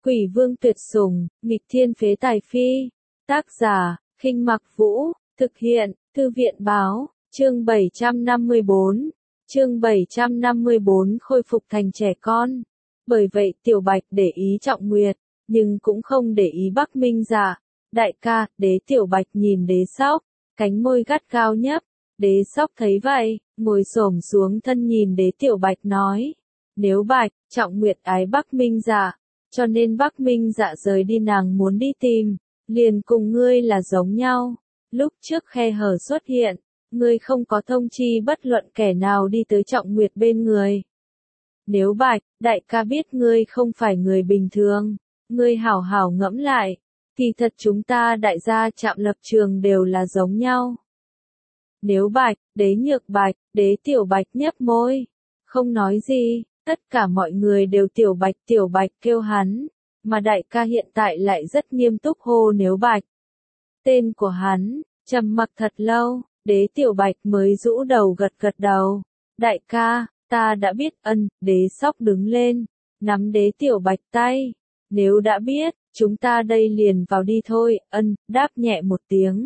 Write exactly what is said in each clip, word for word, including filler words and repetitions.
Quỷ vương tuyệt sủng, nghịch thiên phế tài phi. Tác giả, Khinh Mặc Vũ, thực hiện, Thư viện báo, chương bảy trăm năm mươi bốn. Chương bảy trăm năm mươi bốn khôi phục thành trẻ con. Bởi vậy Tiểu Bạch để ý Trọng Nguyệt, nhưng cũng không để ý Bắc Minh Dạ. Đại ca, Đế Tiểu Bạch nhìn Đế Sóc, cánh môi gắt gao nhấp. Đế Sóc thấy vậy, ngồi xổm xuống thân nhìn Đế Tiểu Bạch nói. Nếu Bạch, Trọng Nguyệt ái Bắc Minh Dạ, cho nên Bắc Minh Dạ rời đi nàng muốn đi tìm, liền cùng ngươi là giống nhau. Lúc trước khe hở xuất hiện, ngươi không có thông chi bất luận kẻ nào đi tới Trọng Nguyệt bên người. Nếu Bạch, đại ca biết ngươi không phải người bình thường, ngươi hảo hảo ngẫm lại, thì thật chúng ta đại gia chạm lập trường đều là giống nhau. Nếu Bạch, Đế Nhược Bạch, Đế Tiểu Bạch nhếch môi, không nói gì, tất cả mọi người đều Tiểu Bạch Tiểu Bạch kêu hắn, mà đại ca hiện tại lại rất nghiêm túc hô Nếu Bạch. Tên của hắn, trầm mặc thật lâu, Đế Tiểu Bạch mới rũ đầu gật gật đầu. Đại ca, ta đã biết. Ân. Đế Sóc đứng lên, nắm Đế Tiểu Bạch tay. Nếu đã biết, chúng ta đây liền vào đi thôi. Ân. Đáp nhẹ một tiếng.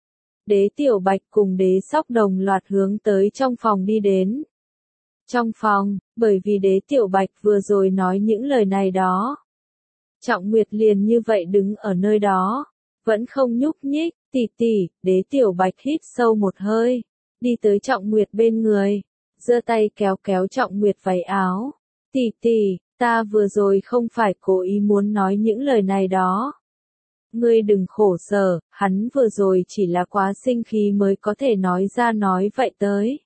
Đế Tiểu Bạch cùng Đế Sóc đồng loạt hướng tới trong phòng đi đến. Trong phòng, bởi vì Đế Tiểu Bạch vừa rồi nói những lời này đó. Trọng Nguyệt liền như vậy đứng ở nơi đó, vẫn không nhúc nhích. Tỷ tỷ, Đế Tiểu Bạch hít sâu một hơi, đi tới Trọng Nguyệt bên người, giơ tay kéo kéo Trọng Nguyệt váy áo. Tỷ tỷ, ta vừa rồi không phải cố ý muốn nói những lời này đó. Ngươi đừng khổ sở, hắn vừa rồi chỉ là quá sinh khí mới có thể nói ra nói vậy tới.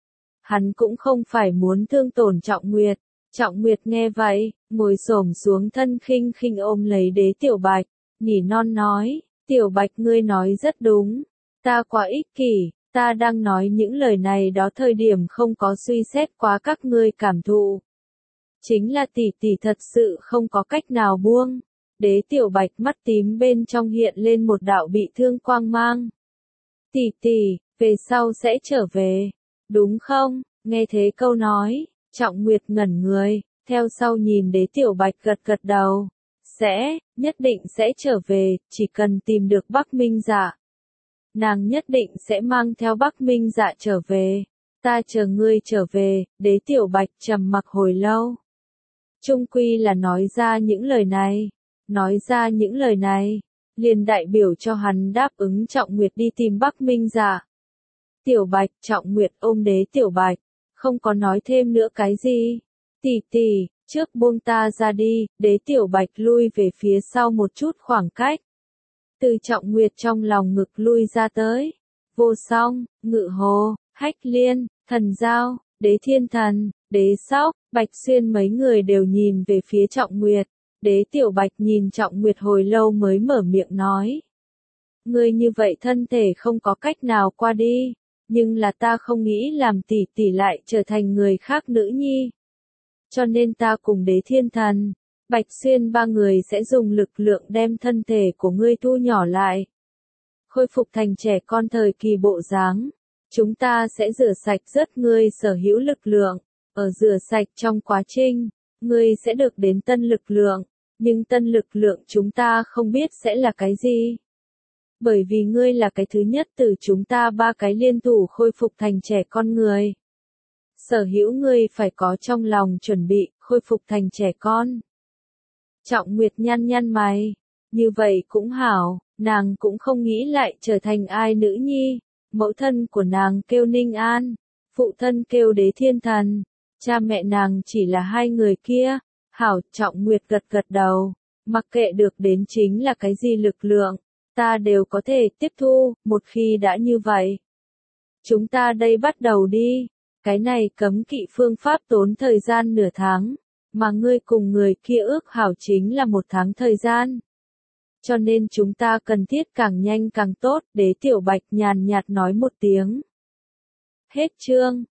Hắn cũng không phải muốn thương tổn Trọng Nguyệt. Trọng Nguyệt nghe vậy, ngồi xổm xuống thân khinh khinh ôm lấy Đế Tiểu Bạch, nỉ non nói. Tiểu Bạch ngươi nói rất đúng, ta quá ích kỷ, ta đang nói những lời này đó thời điểm không có suy xét quá các ngươi cảm thụ. Chính là tỷ tỷ thật sự không có cách nào buông. Đế Tiểu Bạch mắt tím bên trong hiện lên một đạo bị thương quang mang. Tỷ tỷ, về sau sẽ trở về, đúng không? Nghe thế câu nói, Trọng Nguyệt ngẩn người, theo sau nhìn Đế Tiểu Bạch gật gật đầu. Sẽ, nhất định sẽ trở về, chỉ cần tìm được Bắc Minh Dạ. Nàng nhất định sẽ mang theo Bắc Minh Dạ trở về. Ta chờ ngươi trở về. Đế Tiểu Bạch trầm mặc hồi lâu. Trung quy là nói ra những lời này. Nói ra những lời này, liền đại biểu cho hắn đáp ứng Trọng Nguyệt đi tìm Bắc Minh Dạ. Tiểu Bạch, Trọng Nguyệt ôm Đế Tiểu Bạch, không có nói thêm nữa cái gì. Tỷ tỷ, trước buông ta ra đi. Đế Tiểu Bạch lui về phía sau một chút khoảng cách. Từ Trọng Nguyệt trong lòng ngực lui ra tới. Vô Song, Ngự Hồ, Hách Liên, Thần Giao, Đế Thiên Thần, Đế Sóc, Bạch Xuyên mấy người đều nhìn về phía Trọng Nguyệt. Đế Tiểu Bạch nhìn Trọng Nguyệt hồi lâu mới mở miệng nói. Ngươi như vậy thân thể không có cách nào qua đi, nhưng là ta không nghĩ làm tỷ tỷ lại trở thành người khác nữ nhi. Cho nên ta cùng Đế Thiên Thần, Bạch Xuyên ba người sẽ dùng lực lượng đem thân thể của ngươi thu nhỏ lại. Khôi phục thành trẻ con thời kỳ bộ dáng. Chúng ta sẽ rửa sạch rất ngươi sở hữu lực lượng. Ở rửa sạch trong quá trình, ngươi sẽ được đến tân lực lượng. Nhưng tân lực lượng chúng ta không biết sẽ là cái gì. Bởi vì ngươi là cái thứ nhất từ chúng ta ba cái liên thủ khôi phục thành trẻ con người. Sở hữu ngươi phải có trong lòng chuẩn bị, khôi phục thành trẻ con. Trọng Nguyệt nhăn nhăn mày. Như vậy cũng hảo, nàng cũng không nghĩ lại trở thành ai nữ nhi. Mẫu thân của nàng kêu Ninh An, phụ thân kêu Đế Thiên Thần, cha mẹ nàng chỉ là hai người kia. Hảo, Trọng Nguyệt gật gật đầu, mặc kệ được đến chính là cái gì lực lượng, ta đều có thể tiếp thu, một khi đã như vậy. Chúng ta đây bắt đầu đi, cái này cấm kỵ phương pháp tốn thời gian nửa tháng, mà ngươi cùng người kia ước hảo chính là một tháng thời gian. Cho nên chúng ta cần thiết càng nhanh càng tốt. Đế Tiểu Bạch nhàn nhạt nói một tiếng. Hết chương.